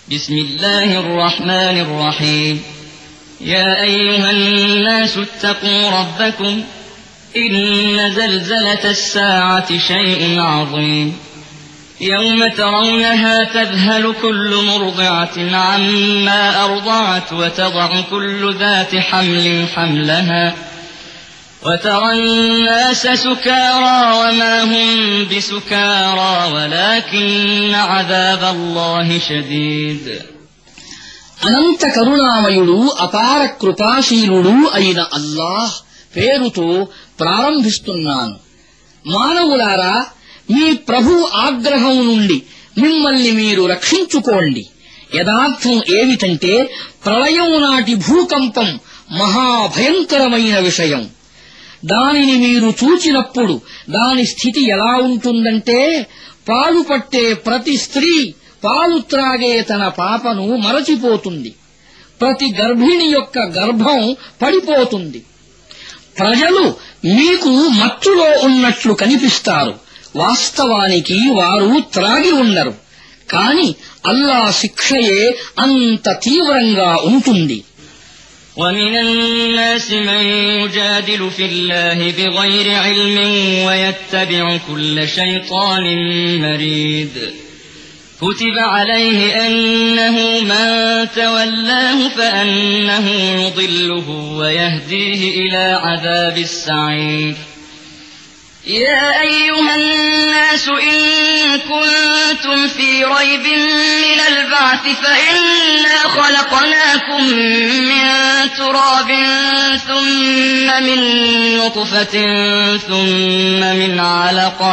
بسم الله الرحمن الرحيم يا أيها الناس اتقوا ربكم إن زلزلة الساعة شيء عظيم يوم ترونها تذهل كل مرضعة عما أرضعت وتضع كل ذات حمل حملها وترى الناس سكارى وما هم بسكارى ولكن عذاب الله شديد. అనంత కరుణామయుడు అపార కృపాశీలుడు అయిన అల్లాహ్ పేరుతో ప్రారంభిస్తున్నాను. మానవులారా, మీ ప్రభు ఆగ్రహం నుండి మిమ్మల్ని మీరు రక్షించుకోండి. యథార్థం ఏమిటంటే ప్రళయం నాటి భూకంపం మహాభయంకరమైన విషయం. దానిని మీరు చూచినప్పుడు దాని స్థితి ఎలా ఉంటుందంటే, పాలు పట్టే ప్రతి స్త్రీ పాలు త్రాగే తన పాపను మరచిపోతుంది. ప్రతి గర్భిణి యొక్క గర్భం పడిపోతుంది. ప్రజలు మీకు మత్తులో ఉన్నట్లు కనిపిస్తారు. వాస్తవానికి వారు త్రాగి ఉండరు. కాని అల్లా శిక్షయే అంత తీవ్రంగా ఉంటుంది. ومن الناس من يجادل في الله بغير علم ويتبع كل شيطان مريد كتب عليه أنه من تولاه فأنه يضله ويهديه إلى عذاب السعير. يا أيها الناس إن كنتم في ريب من البعث فإنا خلقناكم من تراب ثم من نطفة ثم من علقة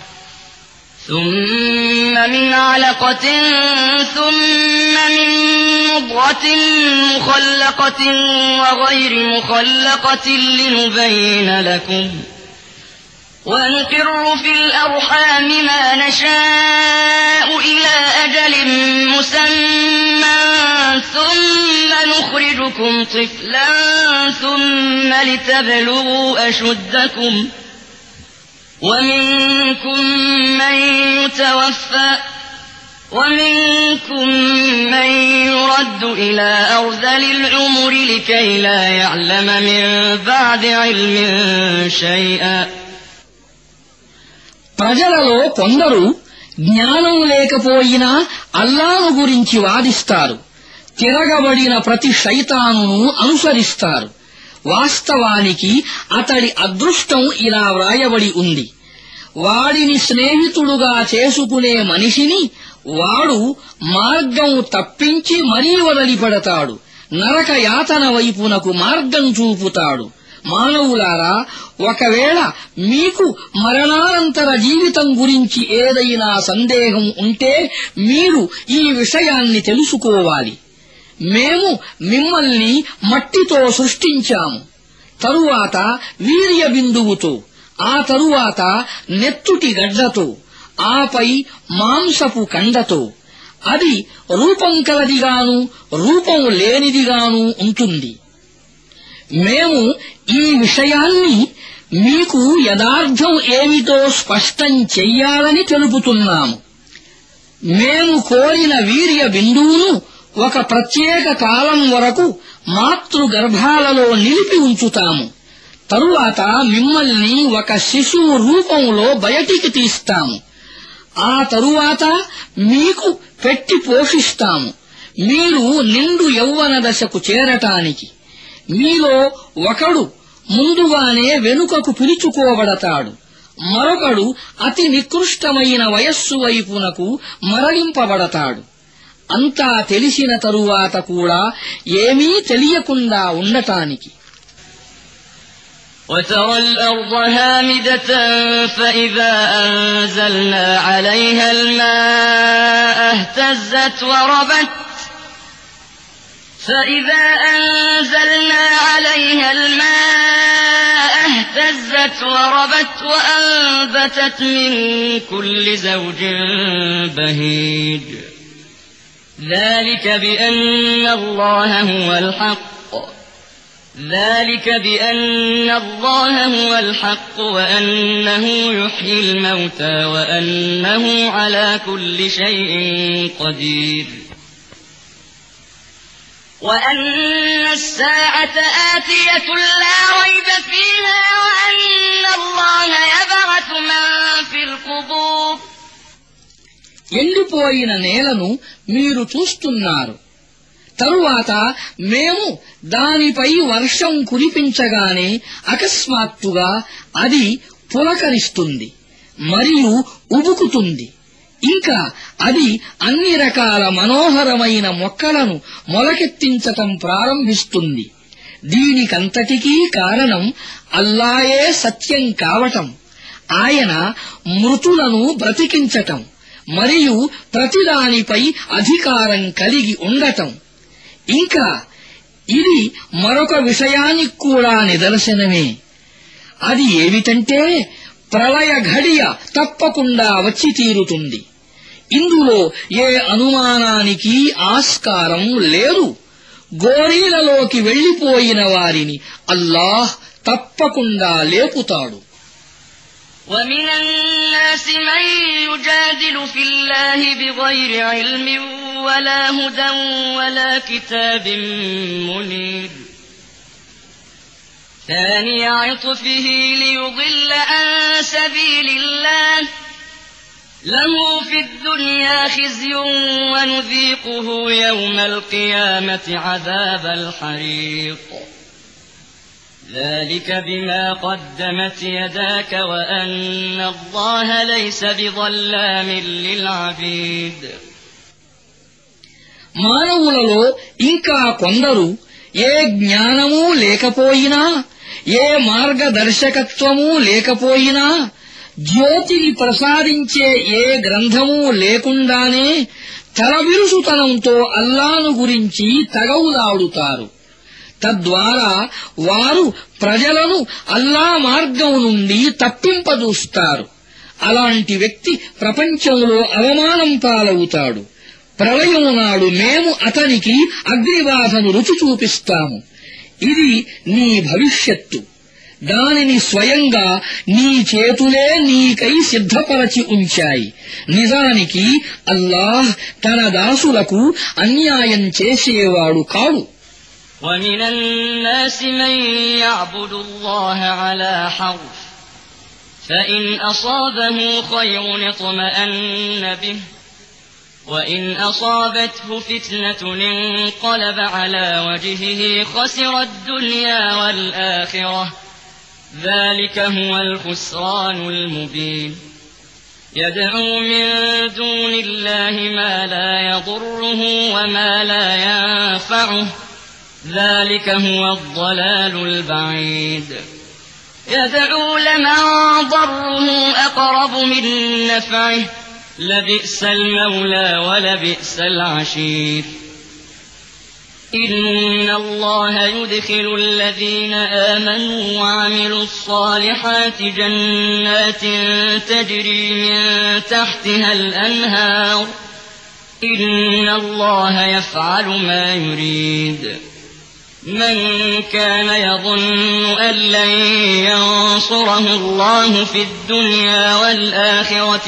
ثم من مضغة مخلقة وغير مخلقة لنبين لكم ونقر في الأرحام ما نشاء إلى أجل مسمى ثم نخرجكم طفلا ثم لتبلغوا أشدكم ومنكم من يتوفى ومنكم من يرد إلى أرذل العمر لكي لا يعلم من بعد علم شيئا. ప్రజలలో కొందరు జ్ఞానం లేకపోయినా అల్లాహ్ గురించి వాదిస్తారు. తిరగబడిన ప్రతి శైతానును అనుసరిస్తారు. వాస్తవానికి అతడి అదృష్టం ఇలా వ్రాయబడి ఉంది. వాడిని స్నేహితుడుగా చేసుకునే మనిషిని వాడు మార్గం తప్పించి మరీ వదిలిపెడతాడు. నరక యాతన వైపునకు మార్గం చూపుతాడు. మానవులారా, ఒకవేళ మీకు మరణానంతర జీవితం గురించి ఏదైనా సందేహం ఉంటే మీరు ఈ విషయాన్ని తెలుసుకోవాలి. మేము మిమ్మల్ని మట్టితో సృష్టించాము, తరువాత వీర్య బిందువుతో, ఆ తరువాత నెత్తుటి గడ్డతో, ఆపై మాంసపు కండతో. అది రూపం కలదిగాను రూపం లేనిదిగాను ఉంటుంది. మేము ఈ విషయాన్ని మీకు యథార్థం ఏమిటో స్పష్టం చెయ్యాలని తెలుపుతున్నాము. మేము కోరిన వీర్య బిందువును ఒక ప్రత్యేక కాలం వరకు మాతృగర్భాలలో నిలిపి ఉంచుతాము. తరువాత మిమ్మల్ని ఒక శిశువు రూపంలో బయటికి తీస్తాము. ఆ తరువాత మీకు పెట్టి పోషిస్తాము, మీరు నిండు యౌవన దశకు చేరటానికి. మీలో ఒకడు ముందుగానే వెనుకకు పిలుచుకోబడతాడు, మరొకడు అతి నికృష్టమైన వయస్సు వైపునకు మరలింపబడతాడు. అంతా తెలిసిన తరువాత కూడా ఏమీ తెలియకుండా ఉండటానికి. وترى الأرض هامدة فإذا أنزلنا عليها الماء اهتزت وربت وأنبتت من كل زوج بهيج ذلك بأن الله هو الحق وأنه يحيي الموتى وأنه على كل شيء قدير. وأن الساعة آتية لا ريب فيها وأن الله يبعث من في القبور. ఎండిపోయిన నేలను మీరు చూస్తున్నారు. తరువాత మేము దానిపై వర్షం కురిపించగానే అకస్మాత్తుగా అది పులకరిస్తుంది మరియు ఉబుకుతుంది. ఇంకా అది అన్ని రకాల మనోహరమైన మొక్కలను మొలకెత్తించటం ప్రారంభిస్తుంది. దీనికంతటికీ కారణం అల్లాయే సత్యం కావటం, ఆయన మృతులను బ్రతికించటం మరియు ప్రతిదానిపై అధికారం కలిగి ఉండటం. ఇంకా ఇది మరొక విషయానికి కూడా నిదర్శనమే. అది ఏమిటంటే ప్రళయ ఘడియ తప్పకుండా వచ్చి తీరుతుంది. ఇందులో ఏ అనుమానానికి ఆస్కారం లేదు. గోరీలలోకి వెళ్లిపోయిన వారిని అల్లాహ్ తప్పకుండా లేపుతాడు. ومن الناس من يجادل في الله بغير علم ولا هدى ولا كتاب منير ثاني عطفه ليضل عن سبيل الله له في الدنيا خزي ونذيقه يوم القيامة عذاب الحريق ذلك بما قدمت يداك وأن الله ليس بظلام للعبيد. మానవులలో ఇంకా కొందరు ఏ జ్ఞానమూ లేకపోయినా, ఏ మార్గదర్శకత్వమూ లేకపోయినా, జ్యోతిని ప్రసాదించే ఏ గ్రంథమూ లేకుండానే తలబిరుసుతనంతో అల్లాను గురించి తగవులాడుతారు. తద్వారా వారు ప్రజలను అల్లా మార్గం నుండి తప్పింపజూస్తారు. అలాంటి వ్యక్తి ప్రపంచంలో అవమానం పాలవుతాడు. ప్రళయం నాడు మేము అతనికి అగ్నిబాధను రుచి చూపిస్తాము. ఇది నీ భవిష్యత్తు. దానిని స్వయంగా నీ చేతులే నీకై సిద్ధపరచి ఉంచాయి. నిజానికి అల్లాహ్ తన దాసులకు అన్యాయం చేసేవాడు కాడు. ومن الناس من يعبد الله على حرف فإن أصابه خير اطمأن به وإن أصابته فتنة انقلب على وجهه خسر الدنيا والآخرة ذلك هو الخسران المبين يدعو من دون الله ما لا يضره وما لا ينفعه ذلك هو الضلال البعيد يدعو لمن ضره أقرب من نفعه لبئس المولى ولبئس العشير إن الله يدخل الذين آمنوا وعملوا الصالحات جنات تجري من تحتها الأنهار إن الله يفعل ما يريد من كان يظن أن لن ينصره الله في الدنيا والآخرة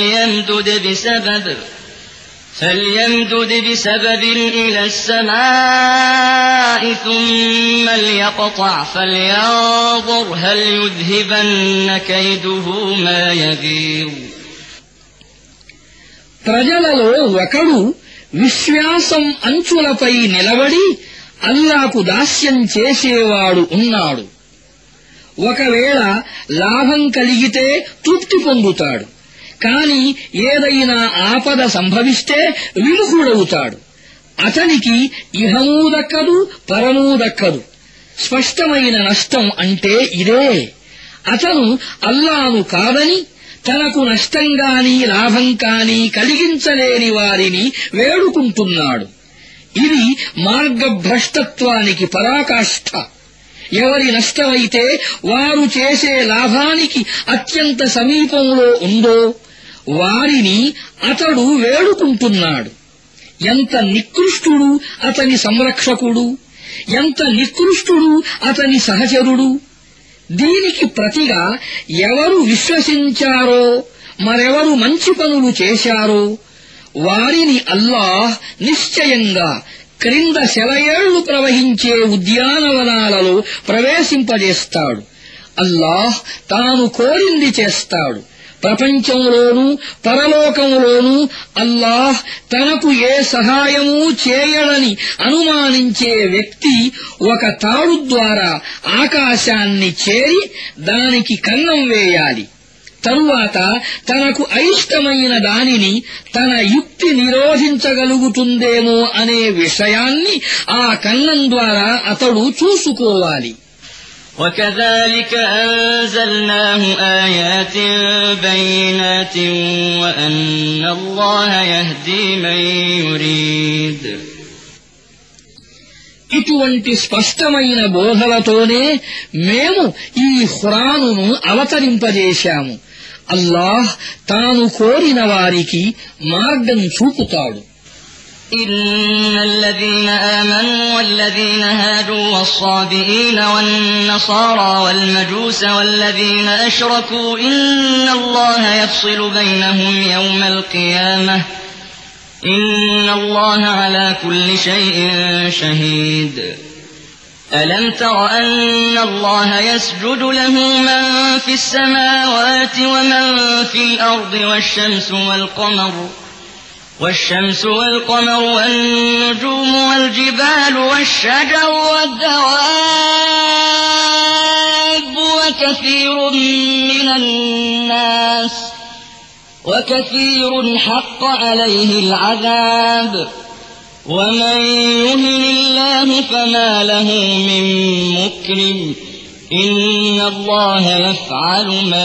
فليمدد بسبب إلى السماء ثم ليقطع فلينظر هل يذهبن كيده ما يغيظ. ప్రజలలో ఒకడు విశ్వాసం అంచులపై నిలబడి అల్లాకు దాస్యం చేసేవాడు ఉన్నాడు. ఒకవేళ లాభం కలిగితే తృప్తి పొందుతాడు. కాని ఏదైనా ఆపద సంభవిస్తే విముఖుడవుతాడు. అతనికి ఇహమూ దక్కదు, పరమూ దక్కదు. స్పష్టమైన నష్టం అంటే ఇదే. అతను అల్లాను కాదని తనకు నష్టం గాని లాభం కాని కలిగించలేని వారిని వేడుకుంటున్నాడు. ఇది మార్గభ్రష్టత్వానికి పరాకాష్ఠ. ఎవరి నష్టమైతే వారు చేసే లాభానికి అత్యంత సమీపంలో ఉందో వారిని అతడు వేడుకుంటున్నాడు. ఎంత నికృష్టుడు అతని సంరక్షకుడు, ఎంత నికృష్టుడు అతని సహచరుడు. దీనికి ప్రతిగా ఎవరు విశ్వసించారో, మరెవరు మంచి పనులు చేశారో వారిని అల్లాహ్ నిశ్చయంగా క్రింద సెలయేళ్లు ప్రవహించే ఉద్యానవనాలలో ప్రవేశింపజేస్తాడు. అల్లాహ్ తాను కోరింది చేస్తాడు. ప్రపంచంలోనూ పరలోకంలోనూ అల్లాహ్ తనకు ఏ సహాయమూ చేయడని అనుమానించే వ్యక్తి ఒక తాడు ద్వారా ఆకాశాన్ని చేరి దానికి కన్నం వేయాలి. తరువాత తనకు అయిష్టమైన దానిని తన యుక్తి నిరోధించగలుగుతుందేమో అనే విషయాన్ని ఆ కన్నం ద్వారా అతడు చూసుకోవాలి. وكذلك أنزلناه آيات بينات وأن الله يهدي من يريد. ఇటువంటి స్పష్టమైన బోధలతోనే మేము ఈ ఖురానును అవతరింపజేశాము. అల్లాహ్ తాను కోరిన వారికి మార్గం చూపుతాడు. إن الذين آمنوا والذين هادوا والصابئين والنصارى والمجوس والذين أشركوا إن الله يفصل بينهم يوم القيامة إن الله على كل شيء شهيد. ألم تر أن الله يسجد له من في السماوات ومن في الأرض والشمس والقمر والنجوم والجبال والشجر والدواب وكثير حق عليه العذاب ومن يهن الله فما له من مكرم إن الله يفعل ما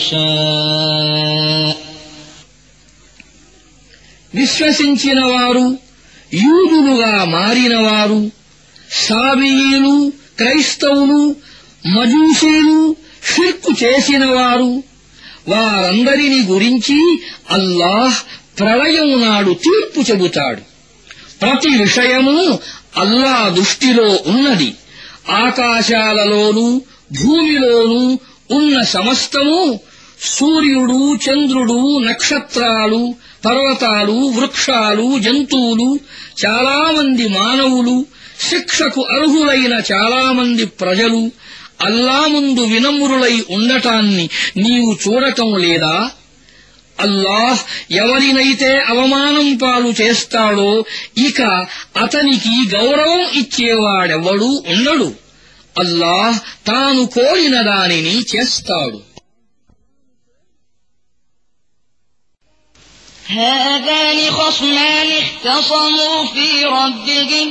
يشاء. విశ్వసించిన వారు, యూదులుగా మారినవారు, సాబీయులు, క్రైస్తవులు, మజూసీలు, షిర్కు చేసినవారు, వారందరిని గురించి అల్లాహ్ ప్రళయం నాడు తీర్పు చెబుతాడు. ప్రతి విషయము అల్లాహ్ దృష్టిలో ఉన్నది. ఆకాశాలలోనూ భూమిలోనూ ఉన్న సమస్తము, సూర్యుడు, చంద్రుడు, నక్షత్రాలు, పర్వతాలు, వృక్షాలు, జంతువులు, చాలామంది మానవులు, శిక్షకు అర్హులైన చాలామంది ప్రజలు అల్లా ముందు వినమ్రులై ఉండటాన్ని నీవు చూడటం లేదా? అల్లాహ్ ఎవరినైతే అవమానం పాలు చేస్తాడో ఇక అతనికి గౌరవం ఇచ్చేవాడెవడూ ఉండడు. అల్లాహ్ తాను కోరిన దానిని చేస్తాడు. هذان خصمان اختصموا في ربهم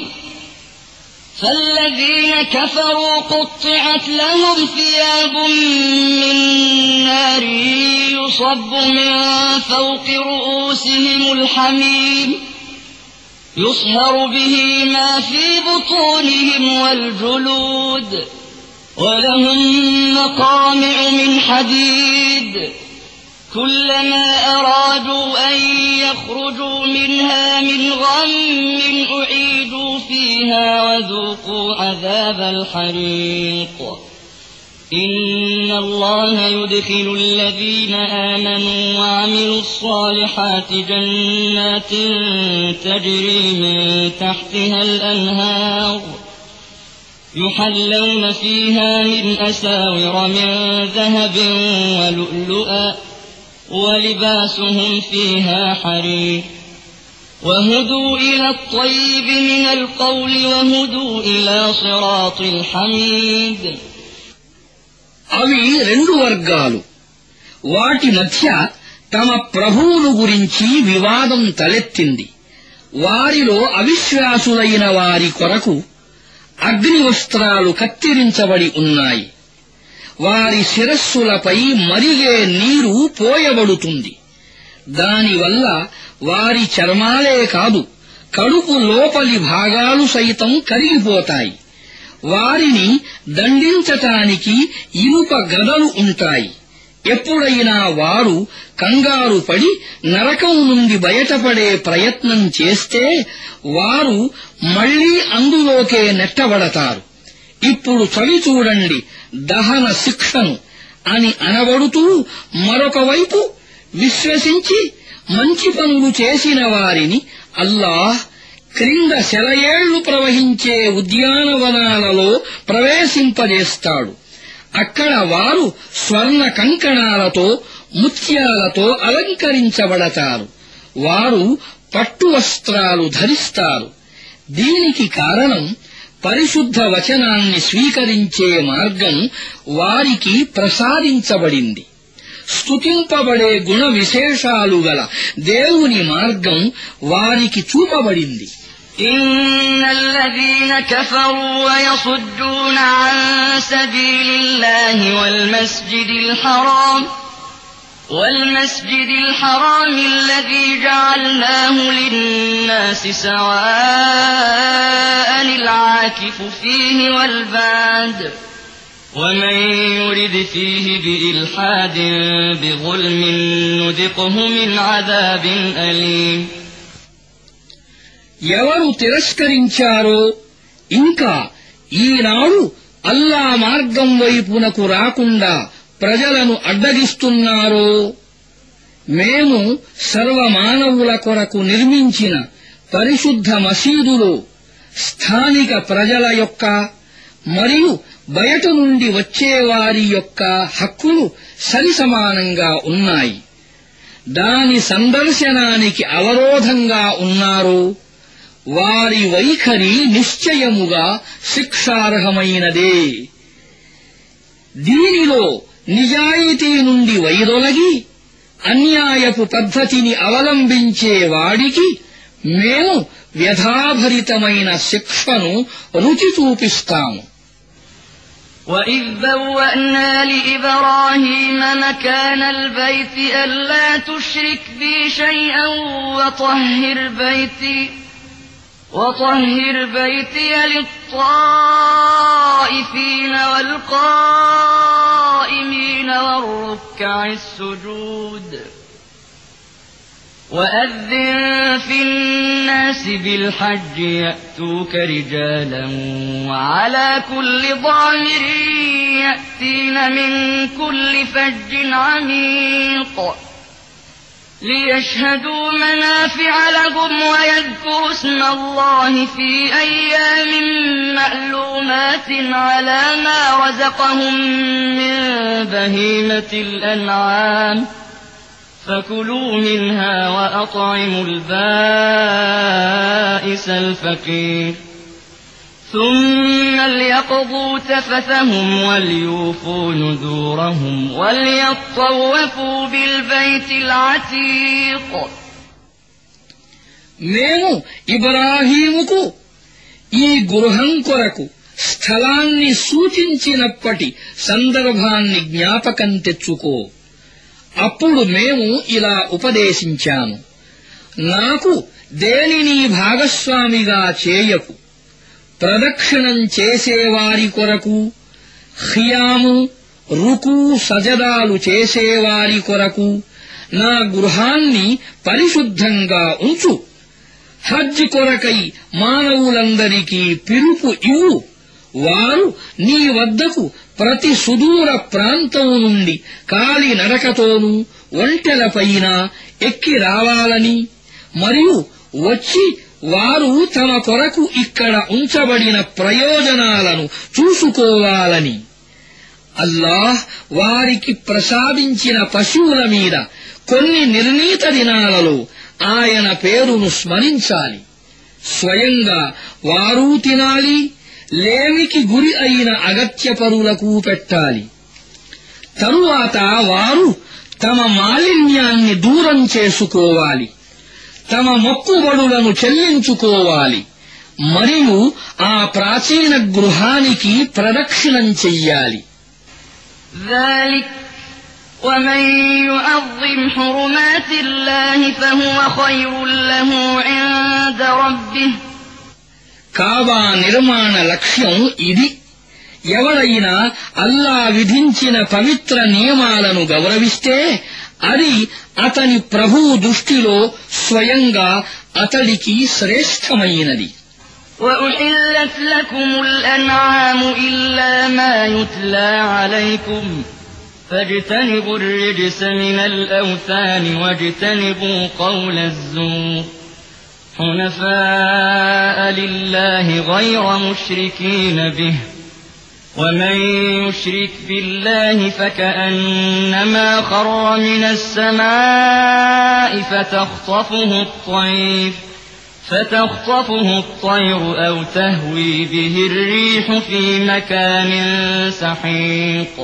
فالذين كفروا قطعت لهم ثياب من نار يصب من فوق رؤوسهم الحميم يصهر به ما في بطونهم والجلود ولهم مقامع من حديد كلما أرادوا أن يخرجوا منها من غم أعيدوا فيها وذوقوا عذاب الحريق إن الله يدخل الذين آمنوا وعملوا الصالحات جنات تجري من تحتها الأنهار يحلون فيها من أساور من ذهب ولؤلؤا ولباسهم فيها حرير وهدوا إلى الطيب من القول وهدوا إلى صراط الحميد. అవి రెండు వర్గాలు. వాటి మధ్య తమ ప్రభువును గురించి వివాదం తలెత్తింది. వారిలో అవిశ్వాసులైన వారి కొరకు అగ్ని వస్త్రాలు కత్తిరించబడి ఉన్నాయి. వారి శిరస్సులపై మరిగే నీరు పోయబడుతుంది. దానివల్ల వారి చర్మాలే కాదు, కడుపు లోపలి భాగాలు సైతం కరిగిపోతాయి. వారిని దండించటానికి ఇనుప గదలు ఉంటాయి. ఎప్పుడైనా వారు కంగారు పడి నరకం నుండి బయటపడే ప్రయత్నం చేస్తే వారు మళ్లీ అందులోకే నెట్టబడతారు. ఇప్పుడు చవి చూడండి దహన శిక్షను అని అనబడుతూ మరొక వైపు విశ్వసించి మంచి పనులు చేసిన వారిని అల్లాహ్ క్రింద సెలయేళ్లు ప్రవహించే ఉద్యానవనాలలో ప్రవేశింపజేస్తాడు. అక్కడ వారు స్వర్ణ కంకణాలతో ముత్యాలతో అలంకరించబడతారు. వారు పట్టు వస్త్రాలు ధరిస్తారు. దీనికి కారణం పరిశుద్ధ వచనాన్ని స్వీకరించే మార్గం వారికి ప్రసాదించబడింది. స్తుతింపబడే గుణ విశేషాలు గల దేవుని మార్గం వారికి చూపబడింది. إن الذين كفروا ويصدون عن سبيل الله والمسجد الحرام الذي جعلناه للناس سواء العاكف فيه والباد ومن يرد فيه بإلحاد بظلم نذقه من عذاب أليم. ఎవరు తిరస్కరించారో ఇంకా ఈనాడు అల్లా మార్గం వైపునకు రాకుండా ప్రజలను అడ్డగిస్తున్నారో, మేము సర్వమానవుల కొరకు నిర్మించిన పరిశుద్ధ మసీదులో స్థానిక ప్రజల యొక్క మరియు బయట నుండి వచ్చేవారి యొక్క హక్కులు సరిసమానంగా ఉన్నాయి. దాని సందర్శనానికి అవరోధంగా ఉన్నారో వారి వైఖరి నిశ్చయముగా శిక్షార్హమైనదే. దీనిలో నిజాయితీ నుండి వైదొలగి అన్యాయపు పద్ధతిని అవలంబించే వాడికి మేము వ్యధాభరితమైన శిక్షను రుచి చూపిస్తాము. وَإِذْ بَوَّأْنَا لِإِبْرَاهِيمَ مَكَانَ الْبَيْتِ أَلَّا تُشْرِكْ بِي شَيْئًا وطهر بيتي للطائفين والقائمين والركع السجود وأذن في الناس بالحج يأتوك رجالا وعلى كل ضامر يأتين من كل فج عميق ليشهدوا منافع لهم ويذكروا اسم الله في أيام معلومات على ما رزقهم من بهيمة الأنعام فكلوا منها وأطعموا البائس الفقير ثم ليقضوا تفثهم وليوفوا نذورهم وليطوفوا بالبيت العتيق. మేము ఇబ్రాహీముకు ఈ గృహం కొరకు స్థలాన్ని సూచించినప్పటి సందర్భాన్ని జ్ఞాపకం తెచ్చుకో. అప్పుడు మేము ఇలా ఉపదేశించాము, నాకు దేనిని భాగస్వామిగా చేయకు. ప్రదక్షిణం చేసేవారి కొరకు, ఖియాము రుకు సజదాలు చేసేవారి కొరకు నా గృహాన్ని పరిశుద్ధంగా ఉంచు. హజ్ కొరకై మానవులందరికీ పిలుపు ఇవ్వు. వారు నీ వద్దకు ప్రతి సుదూర ప్రాంతం నుండి కాలి నడకతోనూ ఒంటెలపైన ఎక్కి రావాలని, మరియు వచ్చి వారు తమ కొరకు ఇక్కడ ఉంచబడిన ప్రయోజనాలను చూసుకోవాలని. అల్లాహ్ వారికి ప్రసాదించిన పశువుల మీద కొన్ని నిర్ణీత దినాలలో ఆయన పేరును స్మరించాలి. స్వయంగా వారూ తినాలి, లేమికి గురి అయిన అగత్యపరులకు పెట్టాలి. తరువాత వారు తమ మాలిన్యాన్ని దూరం చేసుకోవాలి, తమ మొక్కుబడులను చెల్లించుకోవాలి, మరియు ఆ ప్రాచీన గృహానికి ప్రదక్షిణం చెయ్యాలి. ومن يعظم حرمات الله فهو خير له عند ربه. కాబా నిర్మాణ లక్ష్యం ఇది. ఎవరైనా అల్లా విధించిన పవిత్ర నియమాలను గౌరవిస్తే అది అతని ప్రభువు దృష్టిలో స్వయంగా అతడికి శ్రేష్టమైనది. وَأُحِلَّتْ لَكُمُ الْأَنْعَامُ إِلَّا مَا يُتْلَى عَلَيْكُمْ فَاجْتَنِبُوا الرِّجْسَ مِنَ الْأَوْثَانِ وَاجْتَنِبُوا قَوْلَ الزُّورِ حُنَفَاءَ لله غير مشركين به ومن يشرك بالله فكأنما خر من السماء فتخطفه الطير أو تهوي به الريح في مكان سحيق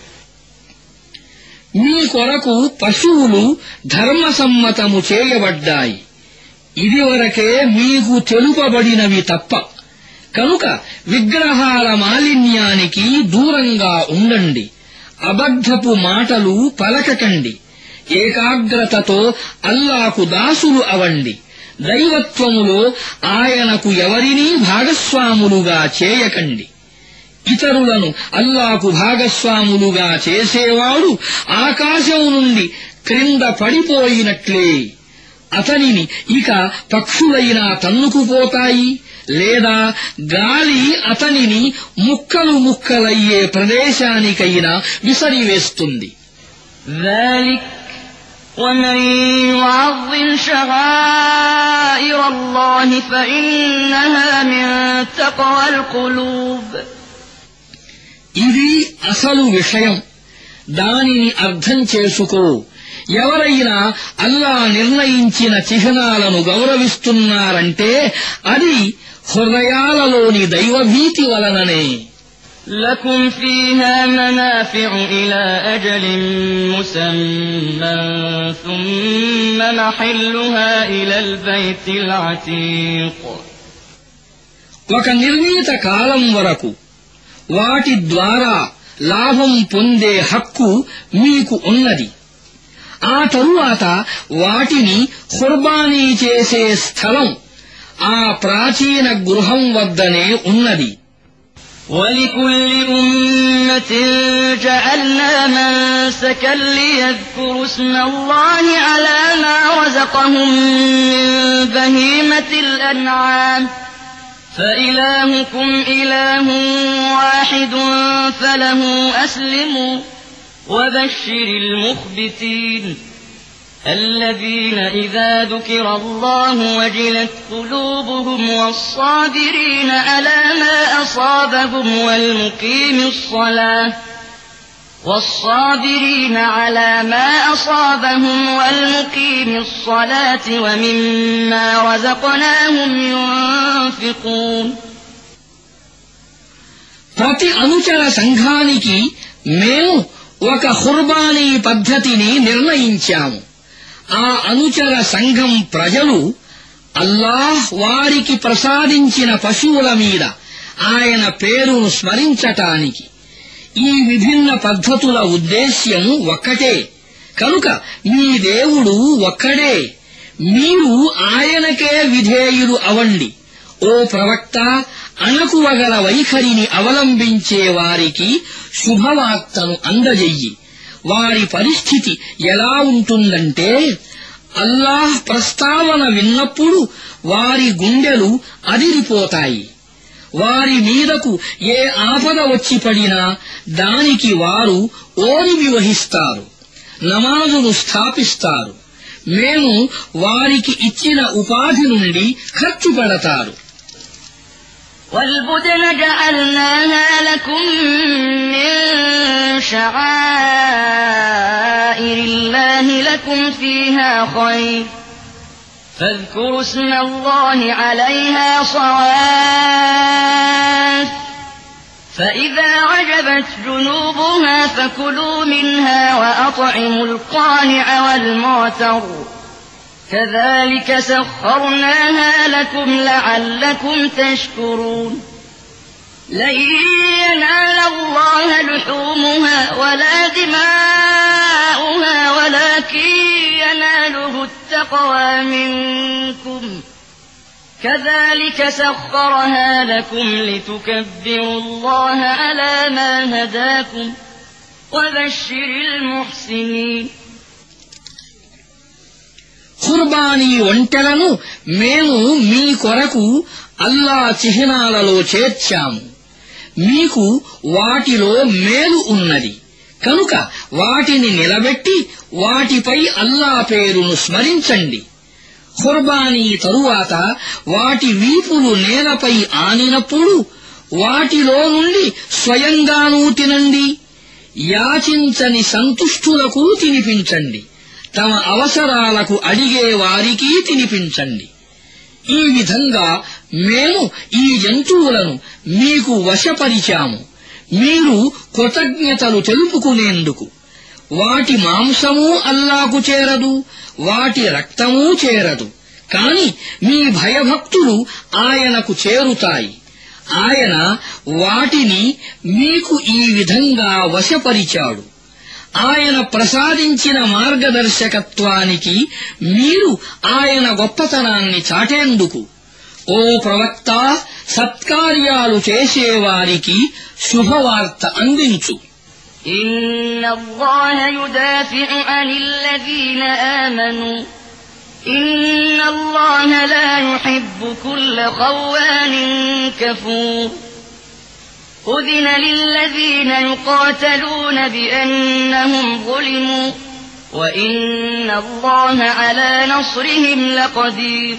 మీ కొరకు పశువులు ధర్మసమ్మతము చేయబడ్డాయి, ఇదివరకే మీకు తెలుపబడినవి తప్ప. కనుక విగ్రహాల మాలిన్యానికి దూరంగా ఉండండి, అబద్ధపు మాటలు పలకకండి, ఏకాగ్రతతో అల్లాకు దాసులు అవండి. దైవత్వములో ఆయనకు ఎవరినీ భాగస్వాములుగా చేయకండి. ఇతరులను అల్లాకు భాగస్వాములుగా చేసేవాడు ఆకాశం నుండి క్రింద పడిపోయినట్లే. అతనిని ఇక పక్షులైనా తన్నుకుపోతాయి, లేదా గాలి అతనిని ముక్కలు ముక్కలయ్యే ప్రదేశానికైనా విసిరివేస్తుంది. ومن يعظم شعائر الله فإنها من تقوى القلوب ఇది అసలు విషయం, దానిని అర్థం చేసుకో. ఎవరైనా అల్లా నిర్ణయించిన చిహ్నాలను గౌరవిస్తున్నారంటే అది హృదయాలలోని దైవభీతి వలననే. لكم فيها منافع إلى أجل مسمى ثم محلها إلى البيت العتيق ఒక నిర్ణీత కాలం వరకు వాటి ద్వారా లాభం పొందే హక్కు మీకు ఉన్నది. ఆ తరువాత వాటిని ఖుర్బానీ చేసే స్థలం ఆ ప్రాచీన గృహం వద్దనే ఉన్నది. ولكل أمة جعلنا منسكا ليذكروا اسم الله على ما رزقهم من بهيمة الأنعام فإلهكم إله واحد فله أسلموا وبشر المخبتين الذين إذا ذكر الله وجلت قلوبهم والصابرين على ما أصابهم والمقيم الصلاة ومما رزقناهم ينفقون ప్రతి అనుచర సంఘానికి మేము ఒక ఖుర్బానీ పద్ధతిని నిర్ణయించాము. ఆ అనుచర సంఘం ప్రజలు అల్లాహ్ వారికి ప్రసాదించిన పశువుల మీద ఆయన పేరును స్మరించటానికి. ఈ విభిన్న పద్ధతుల ఉద్దేశ్యం ఒక్కటే. కనుక మీ దేవుడు ఒక్కడే, మీరు ఆయనకే విధేయులు అవండి. ఓ ప్రవక్త, అణకువగల వైఖరిని అవలంబించే వారికి శుభవార్తను అందజెయ్యి. వారి పరిస్థితి ఎలా ఉంటుందంటే, అల్లాహ్ ప్రస్తావన విన్నప్పుడు వారి గుండెలు అదిరిపోతాయి. వారి మీదకు ఏ ఆపద వచ్చి పడినా దానికి వారు ఓర్మి వహిస్తారు, నమాజును స్థాపిస్తారు. మేము వారికి ఇచ్చిన ఉపాధి నుండి ఖర్చు పెడతారు. والبدن جعلناها لكم من شعائر الله لكم فيها خير فاذكروا اسم الله عليها صواف فإذا وجبت جنوبها فكلوا منها وأطعموا القانع والمعتر كذلك سخرناها لكم لعلكم تشكرون لن ينال الله لحومها ولا دماؤها ولكن يناله التقوى منكم كذلك سخرها لكم لتكبروا الله على ما هداكم وبشر المحسنين ఖుర్బానీ ఒంటెలను మేము మీ కొరకు అల్లా చిహ్నాలలో చేర్చాము. మీకు వాటిలో మేలు ఉన్నది కనుక వాటిని నిలబెట్టి వాటిపై అల్లా పేరును స్మరించండి. ఖుర్బానీ తరువాత వాటి వీపులు నేలపై ఆనినప్పుడు వాటిలో నుండి స్వయంగానూ తినండి, యాచించని సంతుష్టులకు తినిపించండి, తమ అవసరాలకు అడిగే వారికి తినిపించండి. ఈ విధంగా మేము ఈ జంతువులను మీకు వశపరిచాము, మీరు కృతజ్ఞతలు తెలుపుకునేందుకు. వాటి మాంసమూ అల్లాకు చేరదు, వాటి రక్తమూ చేరదు, కాని మీ భయభక్తులు ఆయనకు చేరుతాయి. ఆయన వాటిని మీకు ఈ విధంగా వశపరిచాడు. ఆయన ప్రసాదించిన మార్గదర్శకత్వానికి మీరు ఆయన గొప్పతనాన్ని చాటేందుకు ఓ ప్రవక్త సత్కార్యాలు చేసేవారికి శుభవార్త అందించు. إن الله يدافع عن الذين آمنوا إن الله لا يحب كل خوان كفور أذن للذين يقاتلون بأنهم ظلموا وإن الله على نصرهم لقدير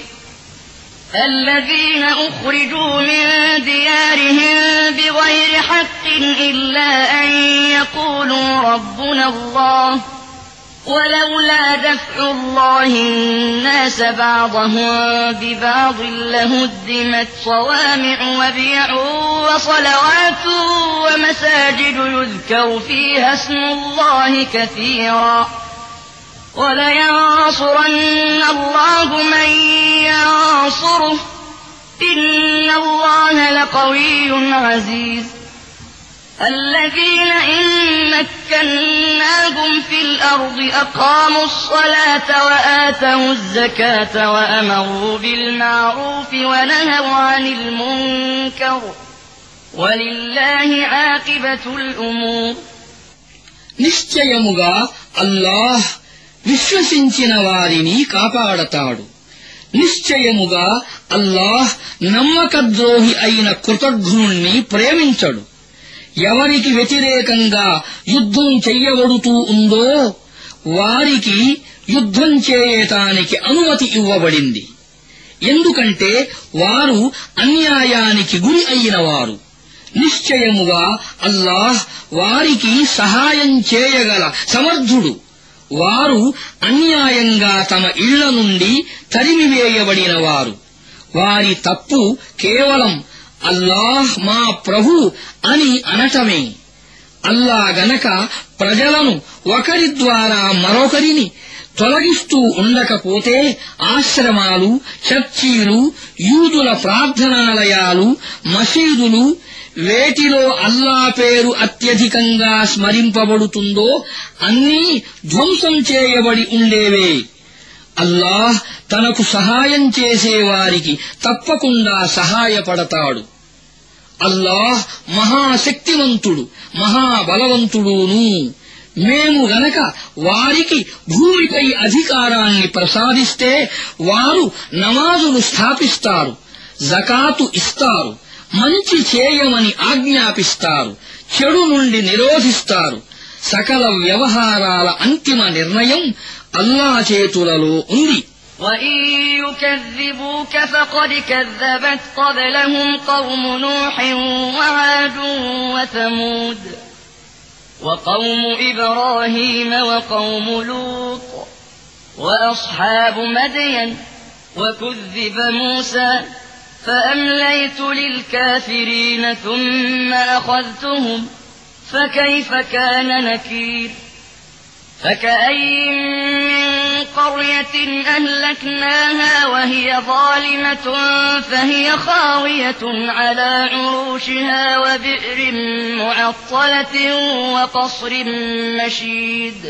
الذين أخرجوا من ديارهم بغير حق إلا أن يقولوا ربنا الله ولولا دفع الله الناس بعضهم ببعض لهدمت صوامع وبيع وصلوات ومساجد يذكر فيها اسم الله كثيرا ولينصرن الله من ينصره إن الله لقوي عزيز الذين إن مكناهم في الأرض أقاموا الصلاة وآتوا الزكاة وأمروا بالمعروف ونهوا عن المنكر ولله عاقبة الأمور. నిశ్చయముగా అల్లాహ్ విశ్వసించిన వారిని కాపాడతాడు. నిశ్చయముగా అల్లాహ్ నమ్మకద్రోహి అయిన కృతఘ్నుణ్ణి ప్రేమించడు. ఎవరికి వ్యతిరేకంగా యుద్ధం చెయ్యబడుతూ ఉందో వారికి యుద్ధం చేయటానికి అనుమతి ఇవ్వబడింది, ఎందుకంటే వారు అన్యాయానికి గురి అయినవారు. నిశ్చయముగా అల్లాహ్ వారికి సహాయం చేయగల సమర్థుడు. వారు అన్యాయంగా తమ ఇళ్ల నుండి తరిమివేయబడినవారు. వారి తప్పు కేవలం అల్లాహ్ మా ప్రభు అని అనటమే. అల్లా గనక ప్రజలను ఒకరి ద్వారా మరొకరిని తొలగిస్తూ ఉండకపోతే ఆశ్రమాలు, చర్చీలు, యూదుల ప్రార్థనాలయాలు, మసీదులు, వేటిలో అల్లా పేరు అత్యధికంగా స్మరింపబడుతుందో అన్నీ ధ్వంసం చేయబడి ఉండేవే. అల్లాహ్ తనకు సహాయం చేసేవారికి తప్పకుండా సహాయపడతాడు. అల్లాహ్ మహాశక్తివంతుడు, మహాబలవంతుడును. మేము గనక వారికి భూమిపై అధికారాన్ని ప్రసాదిస్తే వారు నమాజులు స్థాపిస్తారు, జకాతు ఇస్తారు, మంచి చేయమని ఆజ్ఞాపిస్తారు, చెడు నుండి నిరోధిస్తారు. సకల వ్యవహారాల అంతిమ నిర్ణయం అల్లా చేతులలో ఉంది. وَإِن يُكَذِّبُوكَ فَقَدْ كَذَّبَتْ قَبْلَهُمْ قَوْمُ نُوحٍ وَعَادٌ وَثَمُودُ وَقَوْمُ إِبْرَاهِيمَ وَقَوْمُ لُوطٍ وَأَصْحَابُ مَدْيَنَ وَكُذِّبَ مُوسَى فَأَمْلَيْتُ لِلْكَافِرِينَ ثُمَّ أَخَذْتُهُمْ فَكَيْفَ كَانَ نَكِيرِ فَكَأَيِّن مِّن قَرْيَةٍ أَهْلَكْنَاهَا وَهِيَ ظَالِمَةٌ فَهِيَ خَاوِيَةٌ عَلَى عُرُوشِهَا وَبِئْرٍ مُّعَطَّلَةٍ وَقَصْرٍ مَّشِيدٍ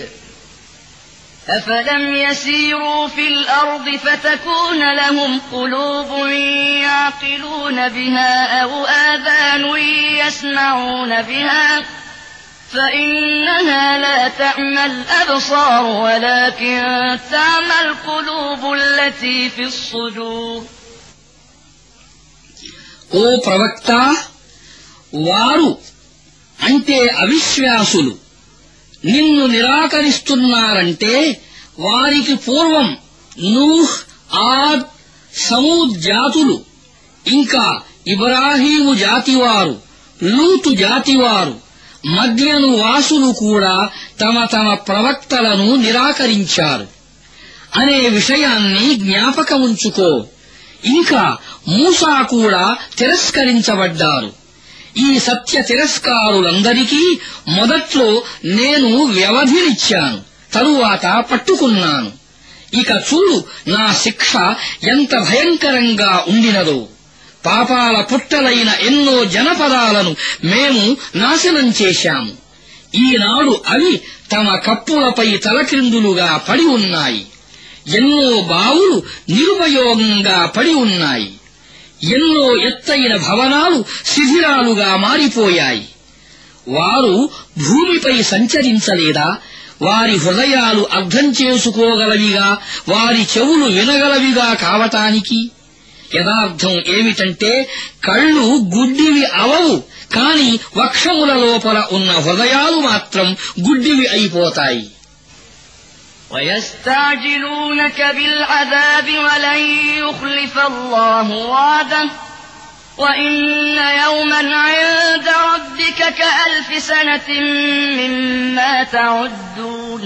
أَفَلَمْ يَسِيرُوا فِي الْأَرْضِ فَتَكُونَ لَهُمْ قُلُوبٌ يَعْقِلُونَ بِهَا أَوْ آذَانٌ يَسْمَعُونَ بِهَا فإنها لا تعمى الأبصار ولكن تعمى القلوب التي في الصدور. ఓ ప్రవక్త, వారు అంటే అవిశ్వాసులు నిన్ను నిరాకరిస్తున్నారంటే వారికి పూర్వం నూహ్, ఆద్ సమూద్ జాతులు ఇంకా ఇబ్రాహీము జాతివారు లూతు జాతివారు మద్యను వాసులు కూడా తమ తమ ప్రవక్తలను నిరాకరించారు అనే విషయాన్ని జ్ఞాపకముంచుకో. ఇంకా మూసా కూడా తిరస్కరించబడ్డారు. ఈ సత్య తిరస్కారులందరికీ మొదట్లో నేను వ్యవధినిచ్చాను, తరువాత పట్టుకున్నాను. ఇక చూడు నా శిక్ష ఎంత భయంకరంగా ఉండినదో. పాపాల పుట్టలైన ఎన్నో జనపదాలను మేము నాశనం చేశాము. ఈనాడు అవి తమ కప్పులపై తలక్రిందులుగా పడి ఉన్నాయి. ఎన్నో బావులు నిరుపయోగంగా పడి ఉన్నాయి. ఎన్నో ఎత్తైన భవనాలు శిథిలాలుగా మారిపోయాయి. వారు భూమిపై సంచరించలేదా? వారి హృదయాలు అర్థం చేసుకోగలవిగా, వారి చెవులు వినగలవిగా కావటానికి? యథార్థం ఏమిటంటే కళ్ళు గుడ్డివి అవవు, కాని వక్షముల లోపల ఉన్న హృదయాలు మాత్రం గుడ్డివి అయిపోతాయి. ويستعجلونك بالعذاب ولن يخلف الله وعده وإن يوما عند ربك كألف سنة مما تعدون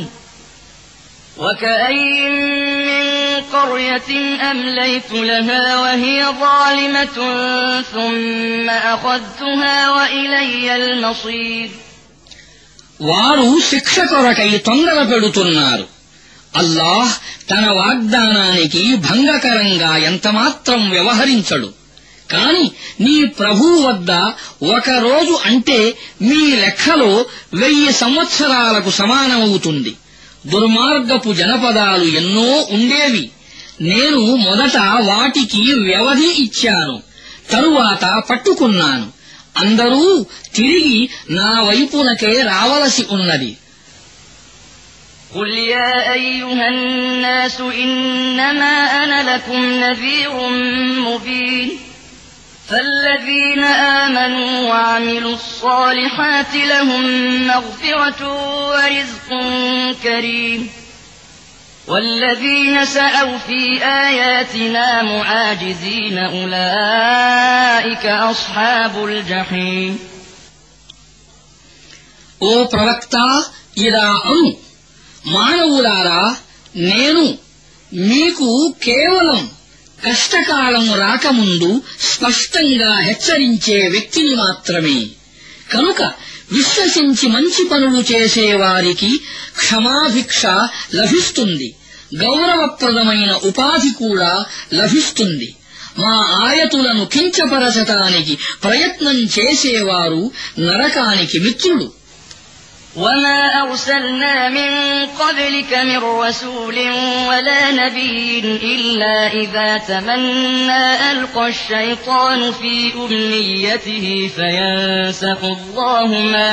وكأين من قرية أمليت لها وهي ظالمة ثم أخذتها وإلي المصير. వారు శిక్ష కొరకై తొందర పెడుతున్నారు. అల్లాహ్ తన వాగ్దానానికి భంగకరంగా ఎంతమాత్రం వ్యవహరించడు. కాని నీ ప్రభువు వద్ద ఒక రోజు అంటే మీ లెక్కలో 1000 సంవత్సరాలకు సమానమవుతుంది. దుర్మార్గపు జనపదాలు ఎన్నో ఉండేవి. నేను మొదట వాటికి వ్యవధి ఇచ్చాను, తరువాత పట్టుకున్నాను. అందరూ తిరిగి నా వైపునకే రావలసి ఉన్నది. قل يا أيها الناس إنما أنا لكم نذير مبين فالذين آمنوا وعملوا الصالحات لهم مغفرة ورزق كريم والذين سعوا في آياتنا معاجزين أولئك أصحاب الجحيم. ఓ ప్రవక్త, ఇలా అను, మానవులారా, నేను మీకు కేవలం కష్టకాలం రాకముందు స్పష్టంగా హెచ్చరించే వ్యక్తిని మాత్రమే. కనుక విశ్వసించి మంచి పనులు చేసేవారికి క్షమాభిక్ష లభిస్తుంది, గౌరవప్రదమైన ఉపాధి కూడా లభిస్తుంది. మా ఆయతులను కించపరచటానికి ప్రయత్నం చేసేవారు నరకానికి మిత్రుడు. وما أرسلنا من قبلك من رسول ولا نبي إلا إذا تمنى ألقى الشيطان في أمنيته فينسخ الله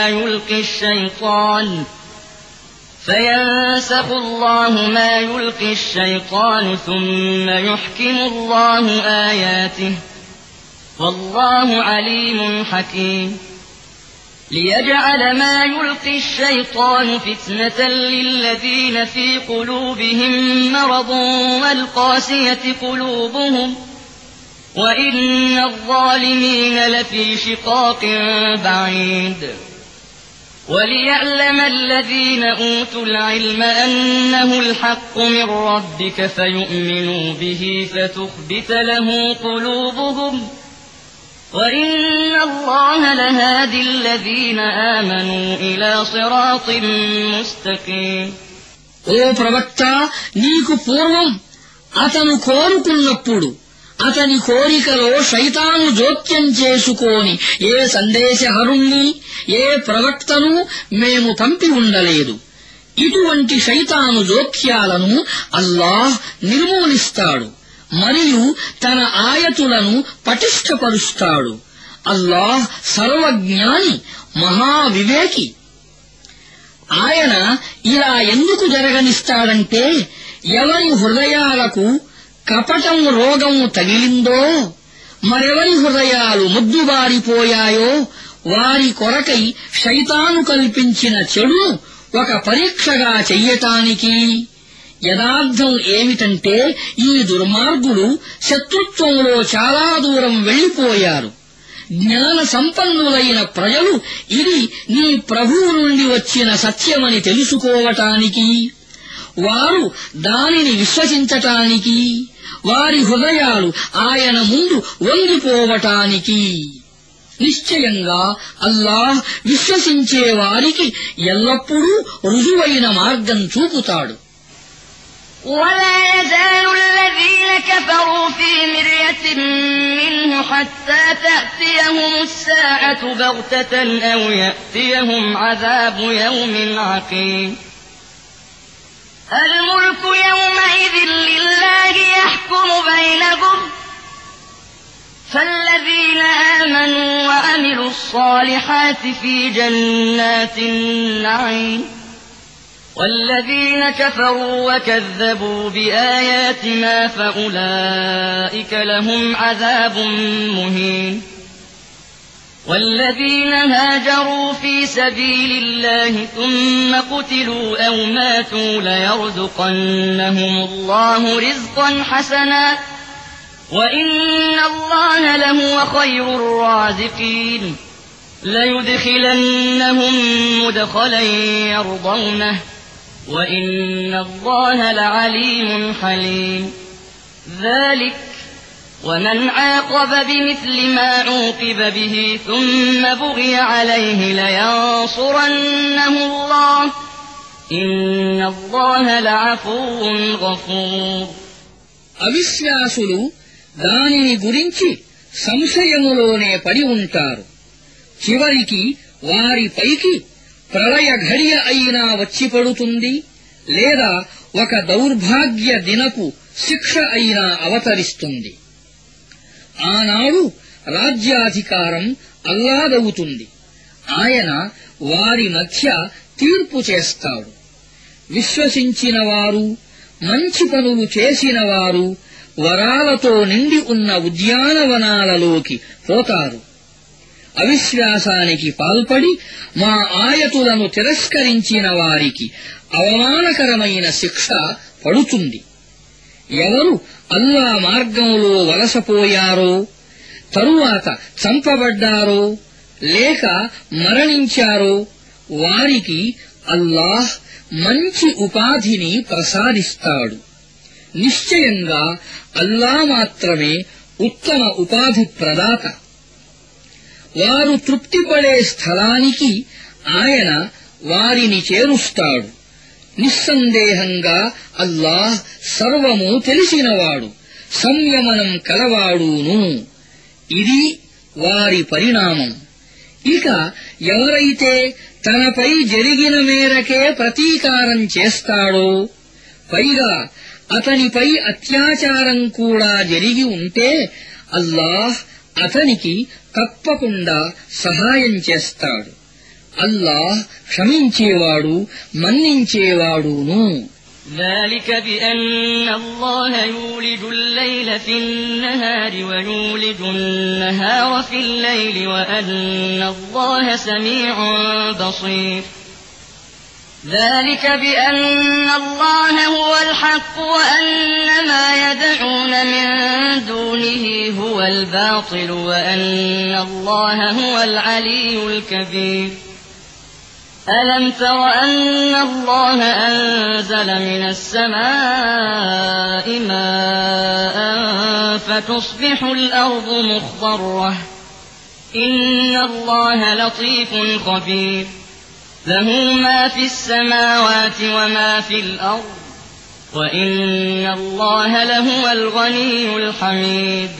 ما يلقي الشيطان ثم يحكم الله آياته والله عليم حكيم. ليجعل ما يلقي الشيطان فتنة للذين في قلوبهم مرض والقاسية قلوبهم وإن الظالمين لفي شقاق بعيد. وليعلم الذين أوتوا العلم أنه الحق من ربك فيؤمنوا به فتخبت له قلوبهم وإن الله لهادي الذين آمنوا إلى صراط مستقيم. ఓ ప్రవక్త, నీకు పూర్వం అతను కోరుకున్నప్పుడు అతని కోరికలో శైతాను జోక్యం చేసుకోని ఏ సందేశహరుణ్ణి, ఏ ప్రవక్తను మేము పంపి ఉండలేదు. ఇటువంటి శైతాను జోక్యాలను అల్లాహ్ నిర్మూలిస్తాడు మరియు తన ఆయతులను పటిష్టపరుస్తాడు. అల్లాహ్ సర్వజ్ఞాని, మహావివేకి. ఆయన ఇలా ఎందుకు జరగనిస్తాడంటే, ఎవరి హృదయాలకు కపటం రోగం తగిలిందో, మరెవరి హృదయాలు ముద్దుబారిపోయాయో వారి కొరకై శైతాను కల్పించిన చెడును ఒక పరీక్షగా చెయ్యటానికి. యదార్థం ఏమిటంటే ఈ దుర్మార్గులు శత్రుత్వంలో చాలా దూరం వెళ్లిపోయారు. జ్ఞాన సంపన్నులైన ప్రజలు ఇది నీ ప్రభువు నుండి వచ్చిన సత్యమని తెలుసుకోవటానికి, వారు దానిని విశ్వసించటానికి, వారి హృదయాలు ఆయన ముందు వంగిపోవటానికి. నిశ్చయంగా అల్లాహ్ విశ్వసించే వారికి ఎల్లప్పుడూ రుజువైన మార్గం చూపుతాడు. ولا يزال الذين كفروا في مرية منه حتى تأتيهم الساعة بغتة أو يأتيهم عذاب يوم عقيم الملك يومئذ لله يحكم بينهم فالذين آمنوا وعملوا الصالحات في جنات النعيم والذين كفروا وكذبوا بآياتنا فأولئك لهم عذاب مهين والذين هاجروا في سبيل الله ثم قتلوا أو ماتوا ليرزقنهم الله رزقا حسنا وإن الله لهو خير الرازقين ليدخلنهم مدخلا يرضونه وإن الله لعليم حليم ذلك ومن عاقب بمثل ما عوقب به ثم بغي عليه لينصرنه الله إن الله لعفو غفور అవిశ్వాసులు దానిని గురించి సంశయములోనే పడి ఉంటారు. చివరికి వారిపైకి ప్రళయ ఘడియ అయినా వచ్చి పడుతుంది, లేదా ఒక దౌర్భాగ్య దినపు శిక్ష అయినా అవతరిస్తుంది. ఆనాడు రాజ్యాధికారం అల్లాదవుతుంది. ఆయన వారి మధ్య తీర్పు చేస్తాడు. విశ్వసించిన వారు, మంచి పనులు చేసిన వారు వరాలతో నిండి ఉన్న ఉద్యానవనాలలోకి పోతారు. అవిశ్వాసానికి పాల్పడి మా ఆయతులను తిరస్కరించిన వారికి అవమానకరమైన శిక్ష పడుతుంది. ఎవరు అల్లా మార్గంలో వలసపోయారో, తరువాత చంపబడ్డారో లేక మరణించారో వారికి అల్లాహ్ మంచి ఉపాధిని ప్రసాదిస్తాడు. నిశ్చయంగా అల్లా మాత్రమే ఉత్తమ ఉపాధి ప్రదాత. వారు తృప్తిపడే స్థలానికి ఆయన వారిని చేరుస్తాడు. నిస్సందేహంగా అల్లాహ్ సర్వము తెలిసినవాడు, సంయమనం కలవాడును. ఇది వారి పరిణామం. ఇక ఎవరైతే తనపై జరిగిన మేరకే ప్రతీకారం చేస్తాడో, పైగా అతనిపై అత్యాచారం కూడా జరిగి ఉంటే అల్లాహ్ అతనికి తప్పకుండా సహాయం చేస్తాడు. అల్లాహ్ క్షమించేవాడు, మన్నించేవాడును. ذلك بأن الله يولج الليل في النهار ويولج النهار في الليل وأن الله سميع بصير ذلك بأن الله هو الحق وأن ما يدعون من دونه هو الباطل وأن الله هو العلي الكبير ألم تر أن الله أنزل من السماء ماء فتصبح الأرض مخضرة إن الله لطيف خبير له ما في السماوات وما في الأرض وإن الله لهو الغني الحميد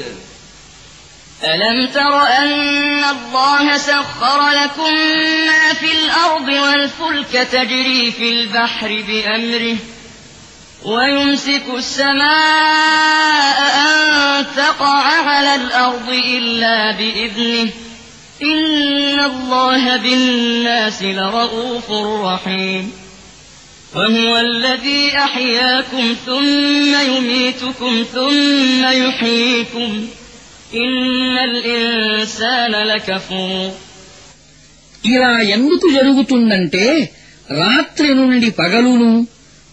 ألم تر أن الله سخر لكم ما في الأرض والفلك تجري في البحر بأمره ويمسك السماء أن تقع على الأرض إلا بإذنه إن الله بالناس لرءوف رحيم وهو الذي أحياكم ثم يميتكم ثم يحييكم إن الإنسان لكفور ఇలా ఎందుకు జరుగుతుందంటే రాత్రి నుండి పగలును,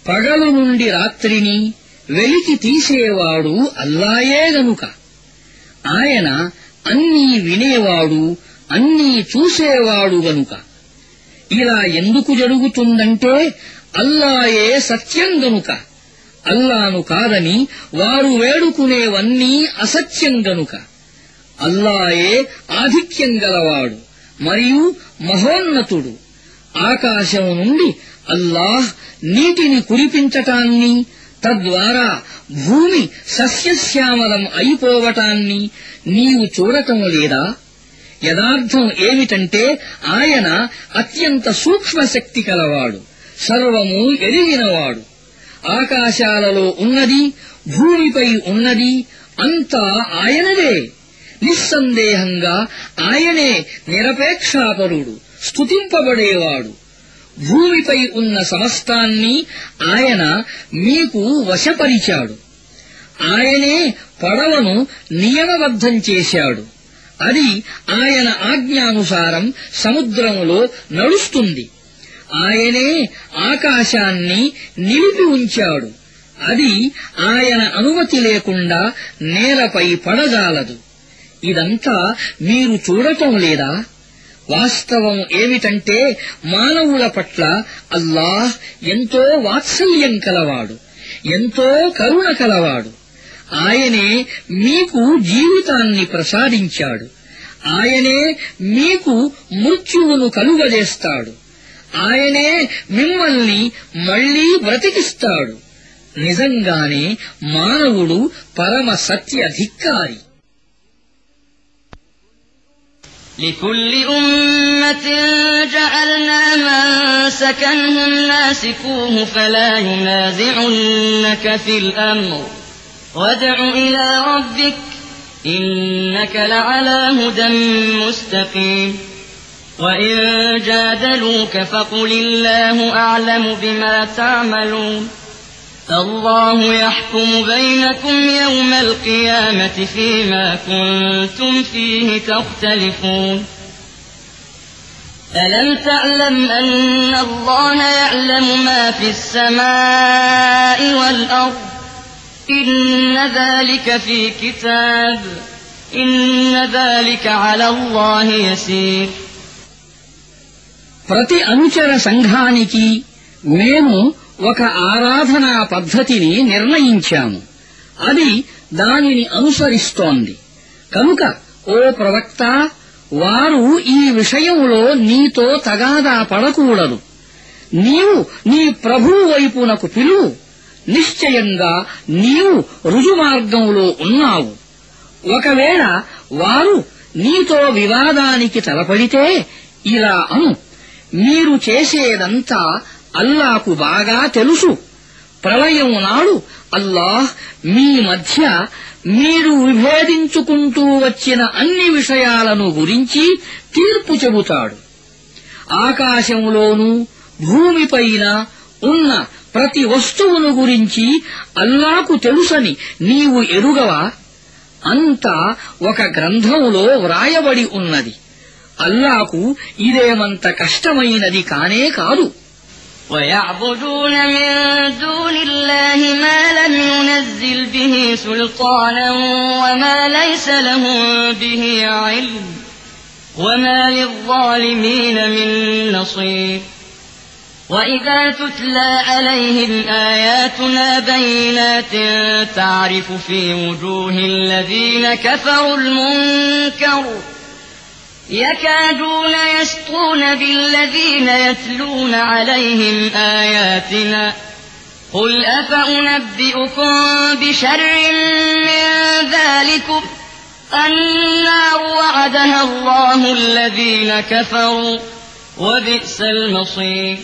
పగలు నుండి రాత్రిని వెలికి తీసేవాడు అల్లాయే గనుక ఆయన అన్నీ వినేవాడు అన్నీ చూసేవాడు గనుక ఇలా ఎందుకు జరుగుతుందంటే అల్లాయే సత్యం గనుక అల్లాను కాదని వారు వేడుకునేవన్నీ అసత్యం గనుక అల్లాయే ఆధిక్యం గలవాడు మరియు మహోన్నతుడు ఆకాశం నుండి అల్లాహ్ నీటిని కురిపించటాన్ని తద్వారా భూమి సస్యశ్యామలం అయిపోవటాన్ని నీవు చూడటం లేదా యదార్థం ఏమిటంటే ఆయన అత్యంత సూక్ష్మశక్తి కలవాడు సర్వము ఎరిగినవాడు ఆకాశాలలో ఉన్నది భూమిపై ఉన్నది అంతా ఆయనదే నిస్సందేహంగా ఆయనే నిరపేక్షాపరుడు స్తుతింపబడేవాడు భూమిపై ఉన్న సమస్తాన్ని ఆయన మీకు వశపరిచాడు ఆయనే పడవను నియమబద్ధం చేశాడు అది ఆయన ఆజ్ఞానుసారం సముద్రములో నడుస్తుంది ఆయనే ఆకాశాన్ని నిలిపి ఉంచాడు అది ఆయన అనుమతి లేకుండా నేలపై పడజాలదు ఇదంతా మీరు చూడటం లేదా వాస్తవం ఏమిటంటే మానవుల పట్ల అల్లాహ్ ఎంతో వాత్సల్యం కలవాడు ఎంతో కరుణ కలవాడు ఆయనే మీకు జీవితాన్ని ప్రసాదించాడు ఆయనే మీకు మృత్యువును కలుగజేస్తాడు ఆయనే మిమ్మల్ని మళ్లీ బ్రతికిస్తాడు నిజంగానే మానవుడు పరమ సత్యధిక్కారి لكل أمة جعلنا منسكنهم ناسكوه فلا ينازعنك في الأمر وادع إلى ربك إنك لعلى هدى مستقيم وإن جادلوك فقل الله أعلم بما تعملون الله يحكم بينكم يوم القيامة فيما كنتم فيه تختلفون ألم تعلم أن الله يعلم ما في السماء والأرض إن ذلك في كتاب إن ذلك على الله يسير ప్రతి అనుచర సంఘానికి మేము ఒక ఆరాధనా పద్ధతిని నిర్ణయించాము అది దానిని అనుసరిస్తోంది కనుక ఓ ప్రవక్త వారు ఈ విషయంలో నీతో తగాదా పడకూడదు నీవు నీ ప్రభువు వైపునకు పిలువు నిశ్చయంగా నీవు రుజుమార్గంలో ఉన్నావు ఒకవేళ వారు నీతో వివాదానికి తలపడితే ఇలా అను మీరు చేసేదంతా అల్లాకు బాగా తెలుసు ప్రళయం నాడు అల్లాహ్ మీ మధ్య మీరు విభేదించుకుంటూ వచ్చిన అన్ని విషయాలను గురించి తీర్పు చెబుతాడు ఆకాశంలోనూ భూమిపైన ఉన్న ప్రతి వస్తువును గురించి అల్లాకు తెలుసని నీవు ఎరుగవా అంతా ఒక గ్రంథంలో వ్రాయబడి ఉన్నది అల్లాకు ఇదేమంత కష్టమైనది కానే కాదు ويعبدون من دون الله ما لم ينزل به سلطانا وما ليس لهم به علم وما للظالمين من نصير وإذا تتلى عليهم آياتنا بينات تعرف في وجوه الذين كفروا المنكر يكادون يسطون بالذين يتلون عليهم آياتنا قل أفأنبئكم بشر من ذلكم النار وعدها الله الذين كفروا وبئس المصير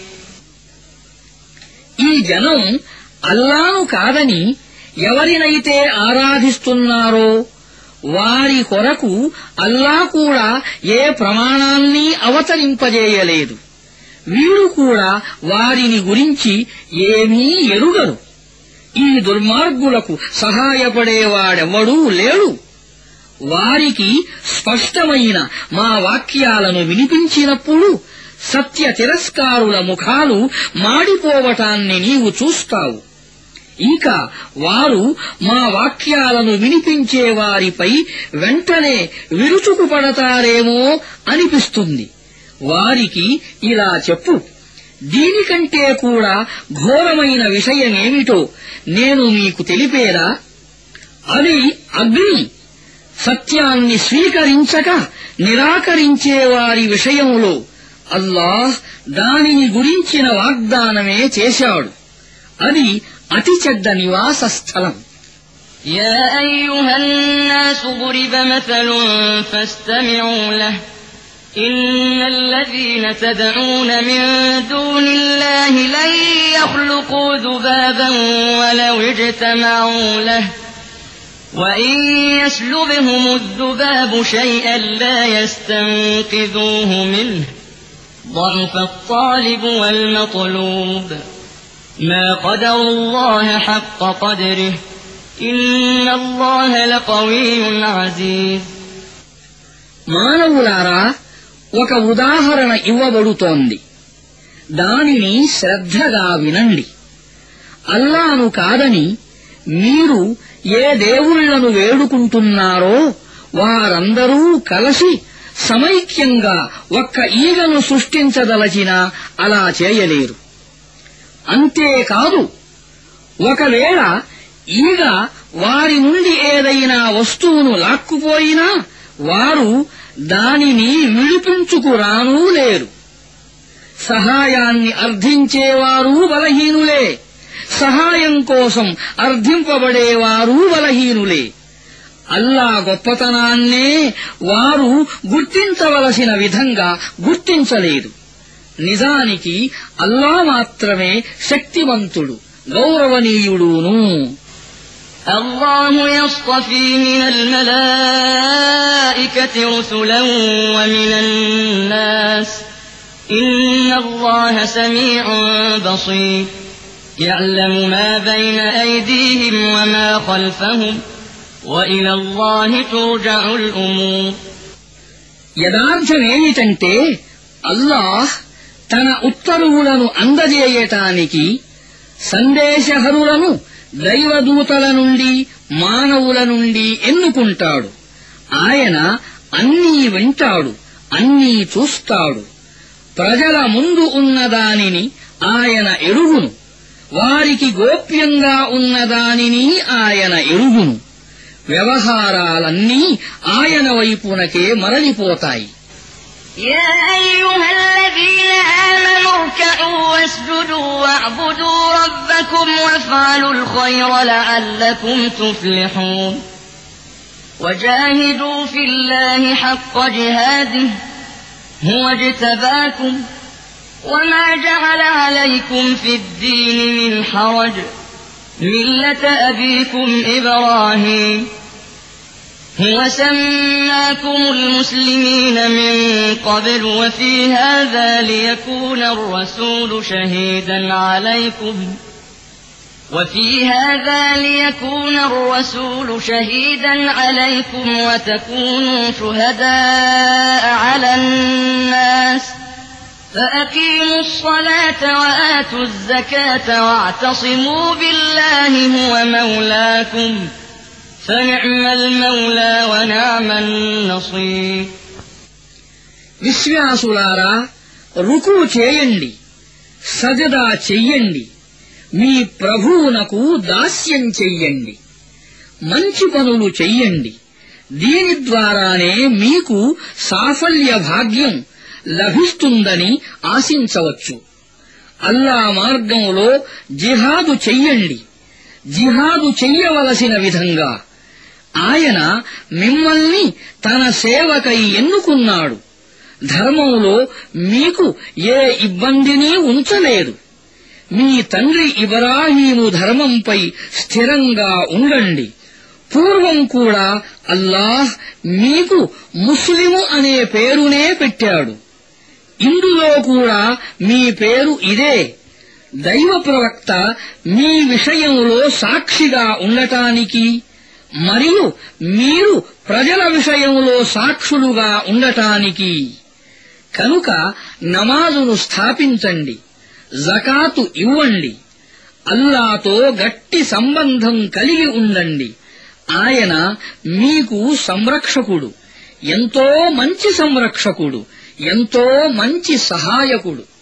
ఈ జనం అల్లాను కాదని ఎవరినైతే ఆరాధిస్తున్నారో వారి కొరకు అల్లా కూడా ఏ ప్రమాణాన్ని అవతరింపజేయలేదు వీరు కూడా వారిని గురించి ఏమీ ఎరుగరు ఈ దుర్మార్గులకు సహాయపడేవాడెవడూ లేడు వారికి స్పష్టమైన మా వాక్యాలను వినిపించినప్పుడు సత్య తిరస్కారుల ముఖాలు మాడిపోవటాన్ని నీవు చూస్తావు. ఇంకా వారు మా వాక్యాలను వినిపించే వారిపై వెంటనే విరుచుకుపడతారేమో అనిపిస్తుంది. వారికి ఇలా చెప్పు, దీనికంటే కూడా ఘోరమైన విషయమేమిటో నేను మీకు తెలిపేదా? అది అగ్ని. సత్యాన్ని స్వీకరించక నిరాకరించే వారి విషయంలో అల్లాహ్ దానిని గురించిన వాగ్దానమే చేశాడు. అది అతి చెడ్డ నివాస స్థలం. يا أيها الناس ضرب مثل فاستمعوا له إن الذين تدعون من دون الله لن يخلقوا ذبابا ولو اجتمعوا له وإن يسلبهم الذباب شيئا لا يستنقذوه منه ضعف الطالب والمطلوب ما قدر الله حق قدره إن الله لقوي عزيز. మానవులారా, ఒక ఉదాహరణ ఇవ్వబడుతోంది. దానిని శ్రద్ధగా వినండి. అల్లాను కాదని మీరు ఏ దేవుళ్లను వేడుకుంటున్నారో వారందరూ కలిసి సమైక్యంగా ఒక్క ఈగను సృష్టించదలచినా అలా చేయలేరు. అంతేకాదు, ఒకవేళ ఈగ వారి నుండి ఏదైనా వస్తువును లాక్కుపోయినా వారు దానిని విడిపించుకురానూ లేరు. సహాయాన్ని అర్థించేవారు బలహీనులే, సహాయం కోసం అర్థింపబడేవారు బలహీనులే. అల్లా గొప్పతనాన్నే వారు గుర్తించవలసిన విధంగా గుర్తించలేదు. నిజానికి అల్లా మాత్రమే శక్తివంతుడు, గౌరవనీయుడును. الله يصطفي من الملائكة رسلا ومن الناس إن الله سميع بصير يعلم ما بين أيديهم وما خلفهم وإلى الله ترجع الأمور. యదార్థమేమిటంటే అల్లాహ్ తన ఉత్తర్వులను అందజేయటానికి సందేశహరులను దైవదూతల నుండి మానవుల నుండి ఎన్నుకుంటాడు. ఆయన అన్నీ వింటాడు, అన్నీ చూస్తాడు. ప్రజల ముందు ఉన్నదానిని ఆయన ఎరుగును, వారికి గోప్యంగా ఉన్నదానిని ఆయన ఎరుగును. వ్యవహారాలన్నీ ఆయన వైపునకే మరలిపోతాయి. يا أيها الذين آمنوا اركعوا واسجدوا واعبدوا ربكم وافعلوا الخير لعلكم تفلحون وجاهدوا في الله حق جهاده هو اجتباكم وما جعل عليكم في الدين من حرج ملة أبيكم إبراهيم هو سماكم المسلمين من قبل وفي هذا ليكون الرسول شهيدا عليكم وتكونوا شهداء على الناس فأقيموا الصلاة وآتوا الزكاة واعتصموا بالله هو مولاكم فنعم المولى ونعم النصير. విశ్వాసులారా, రుకు చేయండి, సజదా చెయ్యండి, మీ ప్రభువునకు దాస్యం చెయ్యండి, మంచి పనులు చెయ్యండి. దీని ద్వారానే మీకు సాఫల్య భాగ్యం లభిస్తుందని ఆశించవచ్చు. అల్లా మార్గంలో జిహాదు చెయ్యండి, జిహాదు చెయ్యవలసిన విధంగా. ఆయన మిమ్మల్ని తన సేవకై ఎన్నుకున్నాడు. ధర్మంలో మీకు ఏ ఇబ్బందిని ఉంచలేదు. మీ తండ్రి ఇబ్రాహీము ధర్మంపై స్థిరంగా ఉండండి. పూర్వం కూడా అల్లాహ్ మీకు ముస్లిము అనే పేరునే పెట్టాడు. ఇందులో కూడా మీ పేరు ఇదే. దైవ ప్రవక్త మీ విషయంలో సాక్షిగా ఉండటానికి మరియు మీరు ప్రజల విషయంలో సాక్షులుగా ఉండటానికి. కనుక నమాజును స్థాపించండి, జకాతు ఇవ్వండి, అల్లాతో గట్టి సంబంధం కలిగి ఉండండి. ఆయన మీకు సంరక్షకుడు, ఎంతో మంచి సంరక్షకుడు, ఎంతో మంచి సహాయకుడు.